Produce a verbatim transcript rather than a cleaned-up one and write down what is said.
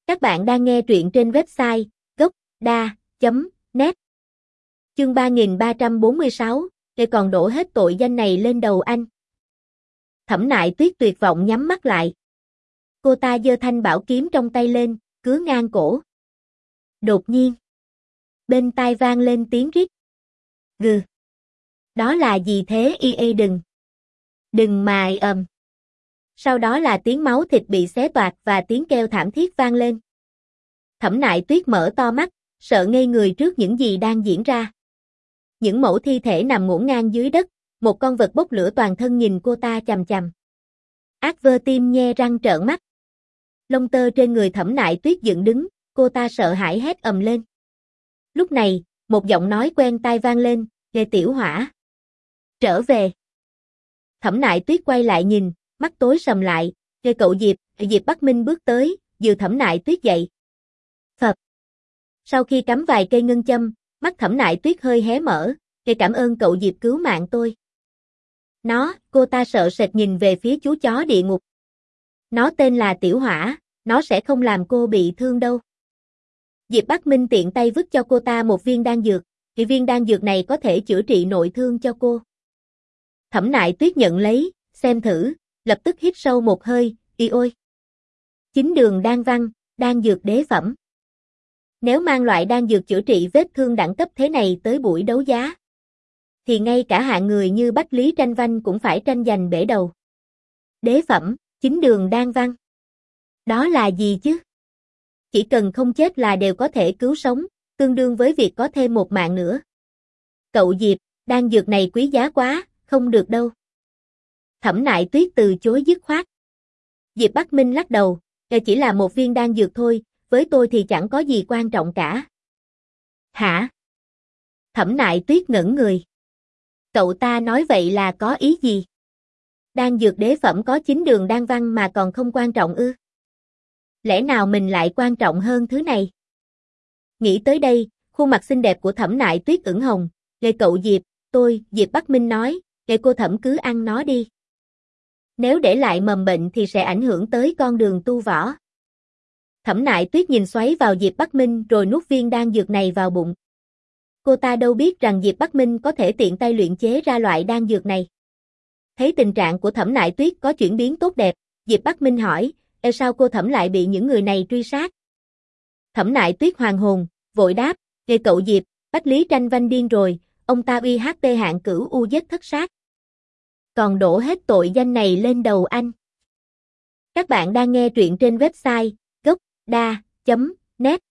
Các bạn đang nghe truyện trên website gốc đa chấm net. Chương ba nghìn ba trăm bốn mươi sáu, để còn đổ hết tội danh này lên đầu anh. Thẩm Nại Tuyết tuyệt vọng nhắm mắt lại. Cô ta giơ thanh bảo kiếm trong tay lên, cứa ngang cổ. Đột nhiên, bên tai vang lên tiếng rít. Gừ. Đó là gì thế? Y ê đừng. Đừng mà ầm. Sau đó là tiếng máu thịt bị xé toạc và tiếng kêu thảm thiết vang lên. Thẩm Nại Tuyết mở to mắt, sợ ngây người trước những gì đang diễn ra. Những mẩu thi thể nằm ngổn ngang dưới đất, một con vật bốc lửa toàn thân nhìn cô ta chằm chằm. Ác Vơ Tim nhe răng trợn mắt. Lông tơ trên người Thẩm Nại Tuyết dựng đứng, cô ta sợ hãi hét ầm lên. Lúc này, một giọng nói quen tai vang lên, "Lê Tiểu Hỏa, trở về." Thẩm Nại Tuyết quay lại nhìn, mắt tối sầm lại. "Lê cậu Diệp." Diệp Bắc Minh bước tới, dìu Thẩm Nại Tuyết dậy. Phập. Sau khi cắm vài cây ngân châm, mắt Thẩm Nại Tuyết hơi hé mở. "Lê cảm ơn cậu Diệp cứu mạng tôi." Nó, cô ta sợ sệt nhìn về phía chú chó địa ngục. "Nó tên là Tiểu Hỏa, nó sẽ không làm cô bị thương đâu." Diệp Bắc Minh tiện tay vứt cho cô ta một viên đan dược, thì viên đan dược này có thể chữa trị nội thương cho cô. Thẩm Nại Tuyết nhận lấy, xem thử, lập tức hít sâu một hơi, "Ý ôi! Chính đường đan văn, đan dược đế phẩm. Nếu mang loại đan dược chữa trị vết thương đẳng cấp thế này tới buổi đấu giá, thì ngay cả hạng người như Bách Lý Tranh Vanh cũng phải tranh giành bể đầu." Đế phẩm, chính đường đan văn. Đó là gì chứ? Chỉ cần không chết là đều có thể cứu sống, tương đương với việc có thêm một mạng nữa. "Cậu Diệp, đan dược này quý giá quá, không được đâu." Thẩm Nại Tuyết từ chối dứt khoát. Diệp Bắc Minh lắc đầu, "Đây chỉ là một viên đan dược thôi, với tôi thì chẳng có gì quan trọng cả." "Hả?" Thẩm Nại Tuyết ngẩn người. Cậu ta nói vậy là có ý gì? Đan dược đế phẩm có chính đường đan văn mà còn không quan trọng ư? Lẽ nào mình lại quan trọng hơn thứ này? Nghĩ tới đây, khuôn mặt xinh đẹp của Thẩm Nại Tuyết ửng hồng. "Lê cậu Diệp, tôi," Diệp Bắc Minh nói, "Lê cô Thẩm cứ ăn nó đi. Nếu để lại mầm bệnh thì sẽ ảnh hưởng tới con đường tu võ." Thẩm Nại Tuyết nhìn xoáy vào Diệp Bắc Minh rồi nuốt viên đan dược này vào bụng. Cô ta đâu biết rằng Diệp Bắc Minh có thể tiện tay luyện chế ra loại đan dược này. Thấy tình trạng của Thẩm Nại Tuyết có chuyển biến tốt đẹp, Diệp Bắc Minh hỏi, "Ê sao cô Thẩm lại bị những người này truy sát?" Thẩm Nại Tuyết hoàn hồn, vội đáp, "Lê cậu Diệp, Bách Lý Tranh Vanh điên rồi, ông ta uy hát pê hạng cửu u giết thất sát. Còn đổ hết tội danh này lên đầu anh." Các bạn đang nghe truyện trên website gốc đa chấm net.